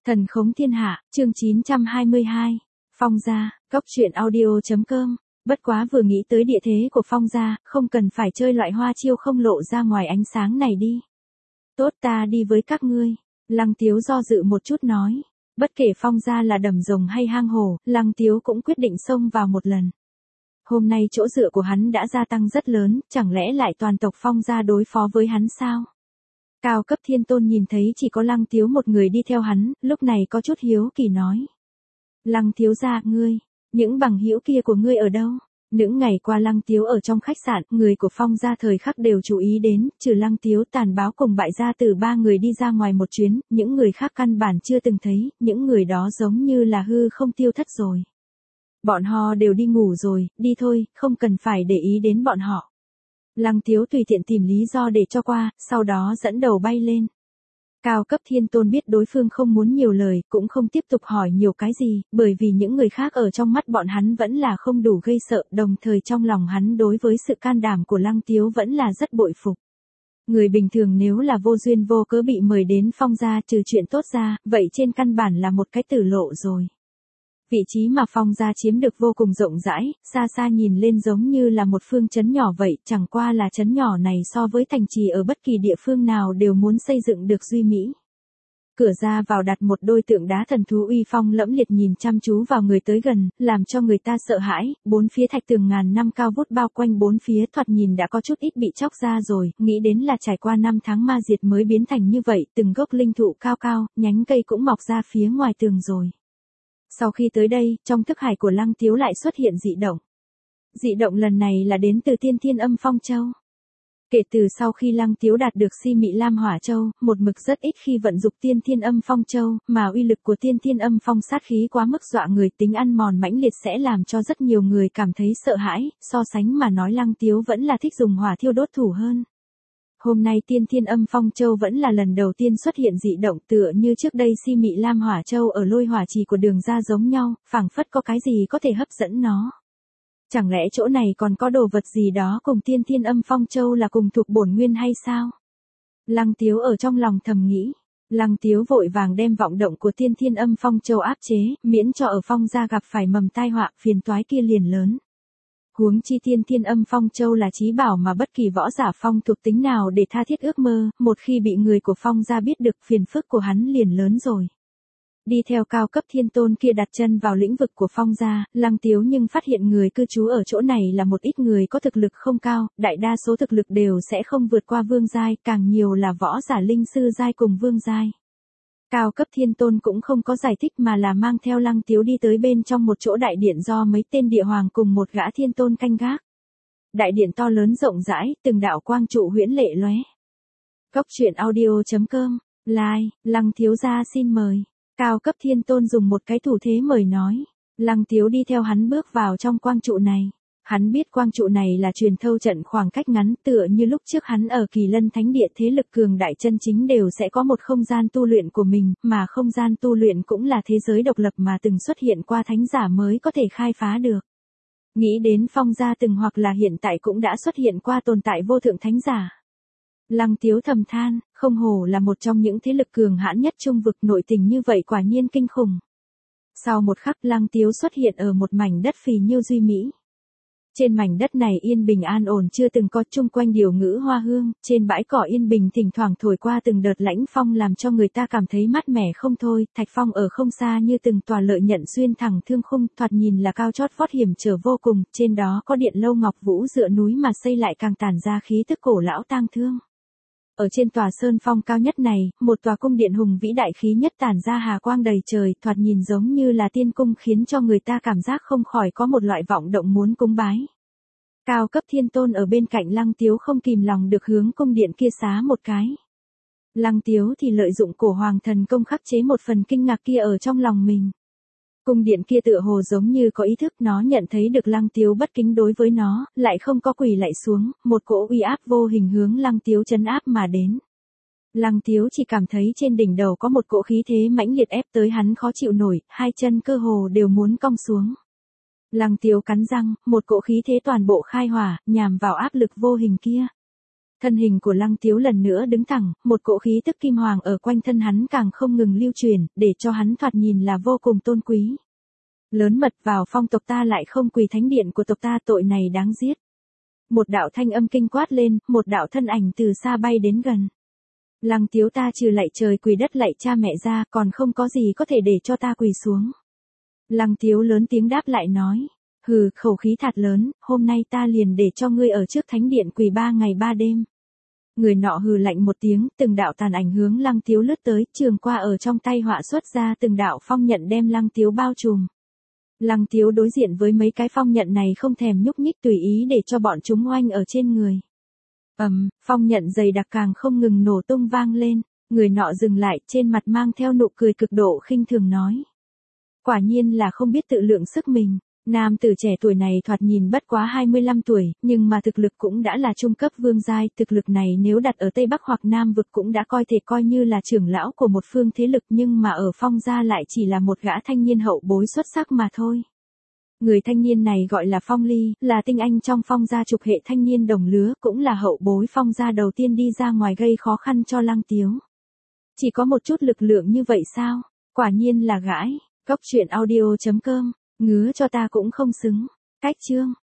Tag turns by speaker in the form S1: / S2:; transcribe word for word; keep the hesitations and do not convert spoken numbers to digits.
S1: Thần khống thiên hạ, chương chín trăm hai mươi hai. Phong gia, cốc truyện audio.com. Bất quá vừa nghĩ tới địa thế của Phong gia, không cần phải chơi loại hoa chiêu không lộ ra ngoài ánh sáng này đi. Tốt, ta đi với các ngươi. Lăng Tiếu do dự một chút nói. Bất kể Phong gia là đầm rồng hay hang hồ, Lăng Tiếu cũng quyết định xông vào một lần. Hôm nay chỗ dựa của hắn đã gia tăng rất lớn, chẳng lẽ lại toàn tộc Phong gia đối phó với hắn sao? Cao cấp thiên tôn nhìn thấy chỉ có Lăng Tiếu một người đi theo hắn, lúc này có chút hiếu kỳ nói. Lăng thiếu gia, ngươi, những bằng hữu kia của ngươi ở đâu? Những ngày qua Lăng Tiếu ở trong khách sạn, người của Phong gia thời khắc đều chú ý đến, trừ Lăng Tiếu Tàn Báo cùng Bại gia tử ba người đi ra ngoài một chuyến, những người khác căn bản chưa từng thấy, những người đó giống như là hư không tiêu thất rồi. Bọn họ đều đi ngủ rồi, đi thôi, không cần phải để ý đến bọn họ. Lăng Tiếu tùy tiện tìm lý do để cho qua, sau đó dẫn đầu bay lên. Cao cấp thiên tôn biết đối phương không muốn nhiều lời, cũng không tiếp tục hỏi nhiều cái gì, bởi vì những người khác ở trong mắt bọn hắn vẫn là không đủ gây sợ, đồng thời trong lòng hắn đối với sự can đảm của Lăng Tiếu vẫn là rất bội phục. Người bình thường nếu là vô duyên vô cớ bị mời đến Phong gia trừ chuyện tốt ra, vậy trên căn bản là một cái tử lộ rồi. Vị trí mà Phong gia chiếm được vô cùng rộng rãi, xa xa nhìn lên giống như là một phương trấn nhỏ vậy, chẳng qua là trấn nhỏ này so với thành trì ở bất kỳ địa phương nào đều muốn xây dựng được duy mỹ. Cửa ra vào đặt một đôi tượng đá thần thú uy phong lẫm liệt nhìn chăm chú vào người tới gần, làm cho người ta sợ hãi, bốn phía thạch tường ngàn năm cao vút bao quanh bốn phía thoạt nhìn đã có chút ít bị chóc ra rồi, nghĩ đến là trải qua năm tháng ma diệt mới biến thành như vậy, từng gốc linh thụ cao cao, nhánh cây cũng mọc ra phía ngoài tường rồi. Sau khi tới đây, trong thức hải của Lăng Tiếu lại xuất hiện dị động. Dị động lần này là đến từ Tiên Thiên Âm Phong Châu. Kể từ sau khi Lăng Tiếu đạt được Si Mị Lam Hỏa Châu, một mực rất ít khi vận dụng Tiên Thiên Âm Phong Châu, mà uy lực của Tiên Thiên Âm Phong sát khí quá mức dọa người, tính ăn mòn mãnh liệt sẽ làm cho rất nhiều người cảm thấy sợ hãi, so sánh mà nói Lăng Tiếu vẫn là thích dùng hỏa thiêu đốt thủ hơn. Hôm nay Tiên Thiên Âm Phong Châu vẫn là lần đầu tiên xuất hiện dị động, tựa như trước đây Si Mị Lam Hỏa Châu ở Lôi Hỏa Trì của Đường gia giống nhau, phảng phất có cái gì có thể hấp dẫn nó. Chẳng lẽ chỗ này còn có đồ vật gì đó cùng Tiên Thiên Âm Phong Châu là cùng thuộc bổn nguyên hay sao? Lăng Tiếu ở trong lòng thầm nghĩ. Lăng Tiếu vội vàng đem vọng động của Tiên Thiên Âm Phong Châu áp chế, miễn cho ở Phong gia gặp phải mầm tai họa, phiền toái kia liền lớn. Huống chi Tiên Thiên Âm Phong Châu là chí bảo mà bất kỳ võ giả phong thuộc tính nào để tha thiết ước mơ, một khi bị người của Phong gia biết được, phiền phức của hắn liền lớn rồi. Đi theo cao cấp thiên tôn kia đặt chân vào lĩnh vực của Phong gia, Lăng Tiếu nhưng phát hiện người cư trú ở chỗ này là một ít người có thực lực không cao, đại đa số thực lực đều sẽ không vượt qua vương giai, càng nhiều là võ giả linh sư giai cùng vương giai. Cao cấp thiên tôn cũng không có giải thích mà là mang theo Lăng Tiếu đi tới bên trong một chỗ đại điện do mấy tên địa hoàng cùng một gã thiên tôn canh gác. Đại điện to lớn rộng rãi, từng đạo quang trụ huyễn lệ lóe. Cốc truyện audio.com, like, Lăng thiếu gia xin mời. Cao cấp thiên tôn dùng một cái thủ thế mời nói. Lăng Tiếu đi theo hắn bước vào trong quang trụ này. Hắn biết quang trụ này là truyền thâu trận khoảng cách ngắn, tựa như lúc trước hắn ở Kỳ Lân Thánh Địa, thế lực cường đại chân chính đều sẽ có một không gian tu luyện của mình, mà không gian tu luyện cũng là thế giới độc lập mà từng xuất hiện qua thánh giả mới có thể khai phá được. Nghĩ đến Phong gia từng hoặc là hiện tại cũng đã xuất hiện qua tồn tại vô thượng thánh giả. Lăng Tiếu thầm than, không hổ là một trong những thế lực cường hãn nhất trung vực, nội tình như vậy quả nhiên kinh khủng. Sau một khắc Lăng Tiếu xuất hiện ở một mảnh đất phì nhiêu duy mỹ. Trên mảnh đất này yên bình an ổn chưa từng có, chung quanh điều ngữ hoa hương, trên bãi cỏ yên bình thỉnh thoảng thổi qua từng đợt lãnh phong làm cho người ta cảm thấy mát mẻ không thôi, thạch phong ở không xa như từng tòa lợi nhận xuyên thẳng thương khung, thoạt nhìn là cao chót vót hiểm trở vô cùng, trên đó có điện lâu ngọc vũ dựa núi mà xây lại càng tản ra khí tức cổ lão tang thương. Ở trên tòa sơn phong cao nhất này, một tòa cung điện hùng vĩ đại khí nhất tản ra hà quang đầy trời, thoạt nhìn giống như là tiên cung, khiến cho người ta cảm giác không khỏi có một loại vọng động muốn cúng bái. Cao cấp thiên tôn ở bên cạnh Lăng Tiếu không kìm lòng được hướng cung điện kia xá một cái. Lăng Tiếu thì lợi dụng cổ hoàng thần công khắc chế một phần kinh ngạc kia ở trong lòng mình. Cung điện kia tựa hồ giống như có ý thức, nó nhận thấy được Lăng Tiếu bất kính đối với nó, lại không có quỳ lạy xuống, một cỗ uy áp vô hình hướng Lăng Tiếu trấn áp mà đến. Lăng Tiếu chỉ cảm thấy trên đỉnh đầu có một cỗ khí thế mãnh liệt ép tới hắn khó chịu nổi, hai chân cơ hồ đều muốn cong xuống. Lăng Tiếu cắn răng, một cỗ khí thế toàn bộ khai hỏa, nhằm vào áp lực vô hình kia. Thân hình của Lăng Tiếu lần nữa đứng thẳng, một cỗ khí tức kim hoàng ở quanh thân hắn càng không ngừng lưu truyền, để cho hắn thoạt nhìn là vô cùng tôn quý. Lớn mật vào phong tộc ta lại không quỳ thánh điện của tộc ta, tội này đáng giết. Một đạo thanh âm kinh quát lên, một đạo thân ảnh từ xa bay đến gần. Lăng Tiếu, ta trừ lạy trời quỳ đất lạy cha mẹ ra, còn không có gì có thể để cho ta quỳ xuống. Lăng Tiếu lớn tiếng đáp lại nói. Hừ, khẩu khí thật lớn, hôm nay ta liền để cho ngươi ở trước thánh điện quỳ ba ngày ba đêm. Người nọ hừ lạnh một tiếng, từng đạo tàn ảnh hướng Lăng Tiếu lướt tới, trường qua ở trong tay họa xuất ra từng đạo phong nhận đem Lăng Tiếu bao trùm. Lăng Tiếu đối diện với mấy cái phong nhận này không thèm nhúc nhích, tùy ý để cho bọn chúng oanh ở trên người. Ầm, um, phong nhận dày đặc càng không ngừng nổ tung vang lên, người nọ dừng lại, trên mặt mang theo nụ cười cực độ khinh thường nói. Quả nhiên là không biết tự lượng sức mình. Nam tử trẻ tuổi này thoạt nhìn bất quá hai mươi lăm tuổi, nhưng mà thực lực cũng đã là trung cấp vương giai, thực lực này nếu đặt ở Tây Bắc hoặc Nam vực cũng đã coi thể coi như là trưởng lão của một phương thế lực, nhưng mà ở Phong gia lại chỉ là một gã thanh niên hậu bối xuất sắc mà thôi. Người thanh niên này gọi là Phong Ly, là tinh anh trong Phong gia trục hệ thanh niên đồng lứa, cũng là hậu bối Phong gia đầu tiên đi ra ngoài gây khó khăn cho Lăng Tiếu. Chỉ có một chút lực lượng như vậy sao? Quả nhiên là gãi. Cốc truyện audio chấm com. Ngứa cho ta cũng không xứng. Cách chương.